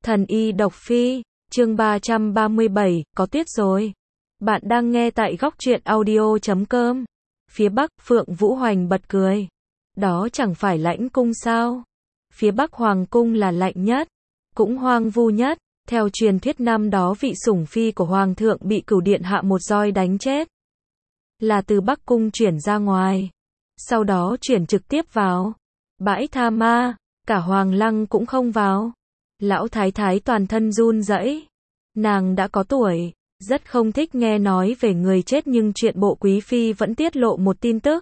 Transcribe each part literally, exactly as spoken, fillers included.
Thần y độc phi, chương ba trăm ba mươi bảy, có tuyết rồi. Bạn đang nghe tại góc truyện audio chấm com. Phía Bắc, Phượng Vũ Hoành bật cười. Đó chẳng phải lãnh cung sao? Phía Bắc Hoàng cung là lạnh nhất, cũng hoang vu nhất. Theo truyền thuyết năm đó vị sủng phi của Hoàng thượng bị Cửu Điện hạ một roi đánh chết. Là từ Bắc cung chuyển ra ngoài. Sau đó chuyển trực tiếp vào bãi tha ma, cả Hoàng lăng cũng không vào. Lão thái thái toàn thân run rẩy. Nàng đã có tuổi, rất không thích nghe nói về người chết, nhưng chuyện bộ quý phi vẫn tiết lộ một tin tức.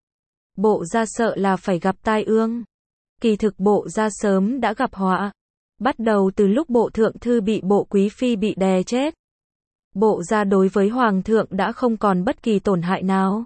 Bộ gia sợ là phải gặp tai ương. Kỳ thực bộ gia sớm đã gặp họa. Bắt đầu từ lúc bộ thượng thư bị bộ quý phi bị đè chết. Bộ gia đối với hoàng thượng đã không còn bất kỳ tổn hại nào.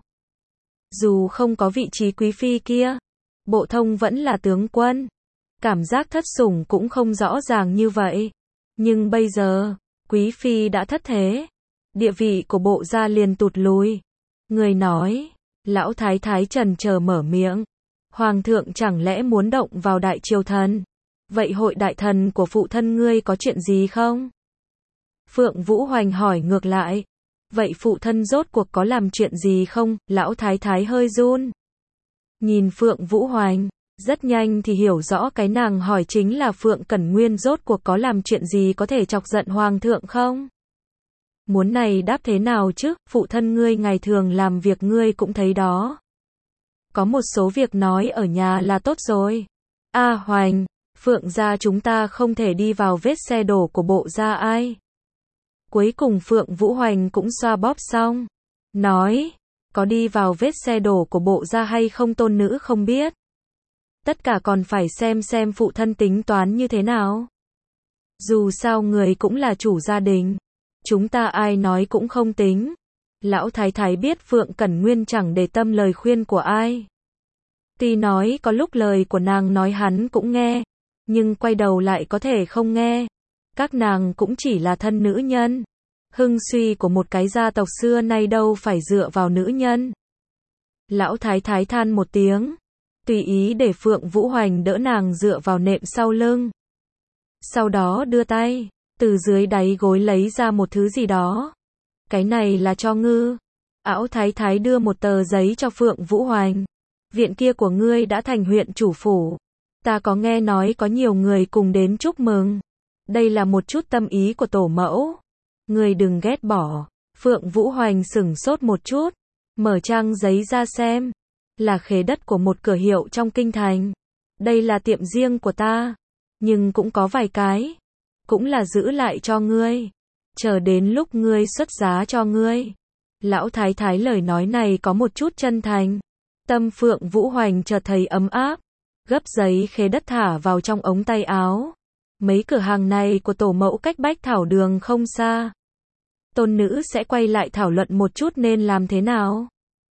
Dù không có vị trí quý phi kia, bộ thông vẫn là tướng quân. Cảm giác thất sủng cũng không rõ ràng như vậy. Nhưng bây giờ, quý phi đã thất thế. Địa vị của bộ gia liền tụt lùi. Người nói, lão thái thái trần chờ mở miệng. Hoàng thượng chẳng lẽ muốn động vào đại triều thần? Vậy hội đại thần của phụ thân ngươi có chuyện gì không? Phượng Vũ Hoành hỏi ngược lại. Vậy phụ thân rốt cuộc có làm chuyện gì không? Lão thái thái hơi run. Nhìn Phượng Vũ Hoành, rất nhanh thì hiểu rõ cái nàng hỏi chính là Phượng Cẩn Nguyên rốt cuộc có làm chuyện gì có thể chọc giận hoàng thượng không? Muốn này đáp thế nào chứ? Phụ thân ngươi ngày thường làm việc ngươi cũng thấy đó. Có một số việc nói ở nhà là tốt rồi. A Hoành, Phượng gia chúng ta không thể đi vào vết xe đổ của bộ gia ai. Cuối cùng Phượng Vũ Hoành cũng xoa bóp xong. Nói, có đi vào vết xe đổ của bộ gia hay không tôn nữ không biết. Tất cả còn phải xem xem phụ thân tính toán như thế nào. Dù sao người cũng là chủ gia đình. Chúng ta ai nói cũng không tính. Lão thái thái biết Phượng Cẩn Nguyên chẳng để tâm lời khuyên của ai. Tuy nói có lúc lời của nàng nói hắn cũng nghe. Nhưng quay đầu lại có thể không nghe. Các nàng cũng chỉ là thân nữ nhân. Hưng suy của một cái gia tộc xưa nay đâu phải dựa vào nữ nhân. Lão thái thái than một tiếng. Tùy ý để Phượng Vũ Hoành đỡ nàng dựa vào nệm sau lưng. Sau đó đưa tay, từ dưới đáy gối lấy ra một thứ gì đó. Cái này là cho ngư. Ảo thái thái đưa một tờ giấy cho Phượng Vũ Hoành. Viện kia của ngươi đã thành huyện chủ phủ. Ta có nghe nói có nhiều người cùng đến chúc mừng. Đây là một chút tâm ý của tổ mẫu. Ngươi đừng ghét bỏ. Phượng Vũ Hoành sửng sốt một chút. Mở trang giấy ra xem. Là khế đất của một cửa hiệu trong kinh thành. Đây là tiệm riêng của ta. Nhưng cũng có vài cái. Cũng là giữ lại cho ngươi. Chờ đến lúc ngươi xuất giá cho ngươi. Lão thái thái lời nói này có một chút chân thành. Tâm Phượng Vũ Hoành chợt thấy ấm áp. Gấp giấy khế đất thả vào trong ống tay áo. Mấy cửa hàng này của tổ mẫu cách Bách Thảo Đường không xa. Tôn nữ sẽ quay lại thảo luận một chút nên làm thế nào.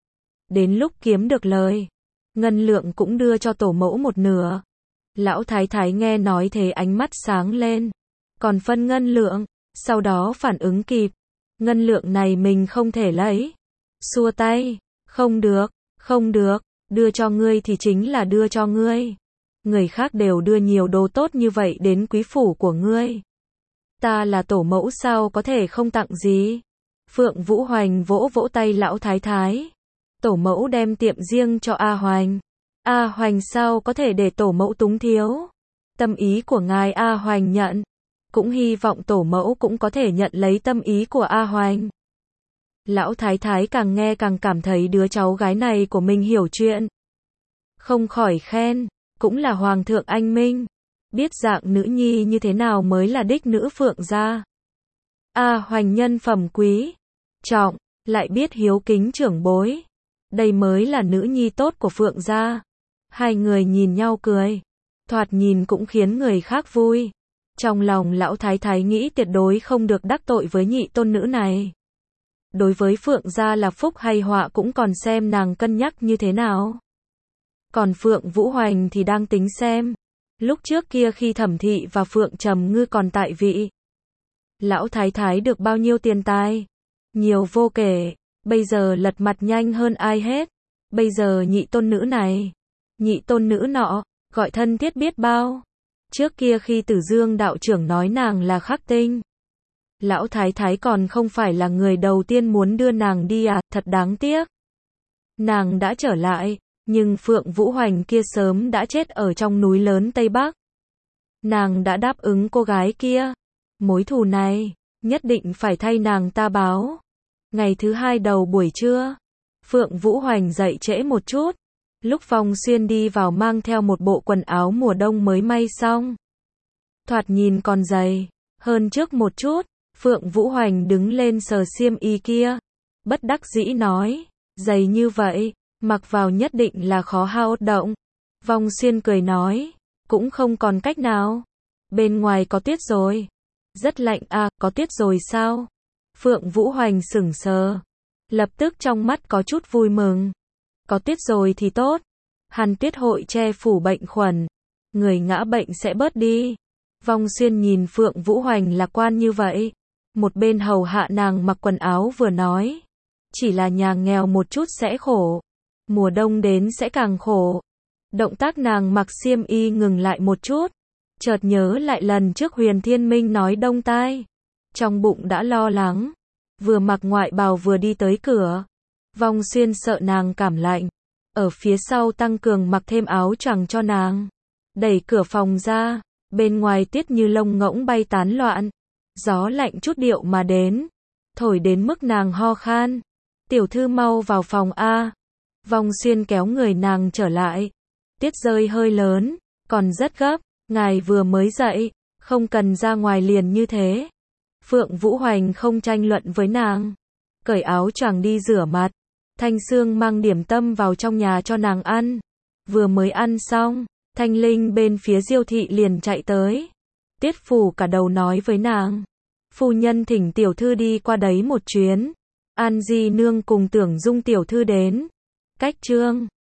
Đến lúc kiếm được lời, ngân lượng cũng đưa cho tổ mẫu một nửa. Lão thái thái nghe nói thế ánh mắt sáng lên. Còn phân ngân lượng, sau đó phản ứng kịp. Ngân lượng này mình không thể lấy. Xua tay, không được, không được, đưa cho ngươi thì chính là đưa cho ngươi. Người khác đều đưa nhiều đồ tốt như vậy đến quý phủ của ngươi. Ta là tổ mẫu sao có thể không tặng gì. Phượng Vũ Hoành vỗ vỗ tay lão thái thái. Tổ mẫu đem tiệm riêng cho A Hoành. A Hoành sao có thể để tổ mẫu túng thiếu. Tâm ý của ngài A Hoành nhận. Cũng hy vọng tổ mẫu cũng có thể nhận lấy tâm ý của A Hoành. Lão thái thái càng nghe càng cảm thấy đứa cháu gái này của mình hiểu chuyện. Không khỏi khen, cũng là hoàng thượng anh minh. Biết dạng nữ nhi như thế nào mới là đích nữ Phượng gia. A Hoành nhân phẩm quý, trọng, lại biết hiếu kính trưởng bối. Đây mới là nữ nhi tốt của Phượng gia. Hai người nhìn nhau cười. Thoạt nhìn cũng khiến người khác vui. Trong lòng lão thái thái nghĩ tuyệt đối không được đắc tội với nhị tôn nữ này. Đối với Phượng gia là phúc hay họa cũng còn xem nàng cân nhắc như thế nào. Còn Phượng Vũ Hoành thì đang tính xem. Lúc trước kia khi Thẩm thị và Phượng Trầm Ngư còn tại vị. Lão thái thái được bao nhiêu tiền tài? Nhiều vô kể. Bây giờ lật mặt nhanh hơn ai hết. Bây giờ nhị tôn nữ này, nhị tôn nữ nọ, gọi thân thiết biết bao. Trước kia khi Tử Dương đạo trưởng nói nàng là khắc tinh, lão thái thái còn không phải là người đầu tiên muốn đưa nàng đi à, thật đáng tiếc. Nàng đã trở lại, nhưng Phượng Vũ Hoành kia sớm đã chết ở trong núi lớn Tây Bắc. Nàng đã đáp ứng cô gái kia, mối thù này, nhất định phải thay nàng ta báo. Ngày thứ hai đầu buổi trưa, Phượng Vũ Hoành dậy trễ một chút. Lúc Phong Xuyên đi vào mang theo một bộ quần áo mùa đông mới may xong. Thoạt nhìn còn dày hơn trước một chút. Phượng Vũ Hoành đứng lên sờ xiêm y kia, bất đắc dĩ nói, dày như vậy, mặc vào nhất định là khó hao động. Phong Xuyên cười nói, cũng không còn cách nào. Bên ngoài có tuyết rồi. Rất lạnh à, có tuyết rồi sao? Phượng Vũ Hoành sững sờ, lập tức trong mắt có chút vui mừng. Có tuyết rồi thì tốt. Hàn tuyết hội che phủ bệnh khuẩn, người ngã bệnh sẽ bớt đi. Phong Xuyên nhìn Phượng Vũ Hoành lạc quan như vậy, một bên hầu hạ nàng mặc quần áo vừa nói, chỉ là nhà nghèo một chút sẽ khổ, mùa đông đến sẽ càng khổ. Động tác nàng mặc xiêm y ngừng lại một chút, chợt nhớ lại lần trước Huyền Thiên Minh nói đông tai, trong bụng đã lo lắng, vừa mặc ngoại bào vừa đi tới cửa. Phong Xuyên sợ nàng cảm lạnh, ở phía sau tăng cường mặc thêm áo choàng cho nàng, đẩy cửa phòng ra, bên ngoài tuyết như lông ngỗng bay tán loạn, gió lạnh chút điệu mà đến, thổi đến mức nàng ho khan. Tiểu thư mau vào phòng a. Phong Xuyên kéo người nàng trở lại. Tuyết rơi hơi lớn, còn rất gấp, ngài vừa mới dậy, không cần ra ngoài liền như thế. Phượng Vũ Hoành không tranh luận với nàng, cởi áo choàng đi rửa mặt. Thanh Sương mang điểm tâm vào trong nhà cho nàng ăn. Vừa mới ăn xong, Thanh Linh bên phía Diêu thị liền chạy tới. Tiết phủ cả đầu nói với nàng, phu nhân thỉnh tiểu thư đi qua đấy một chuyến. An Di nương cùng Tưởng Dung tiểu thư đến. Cách chương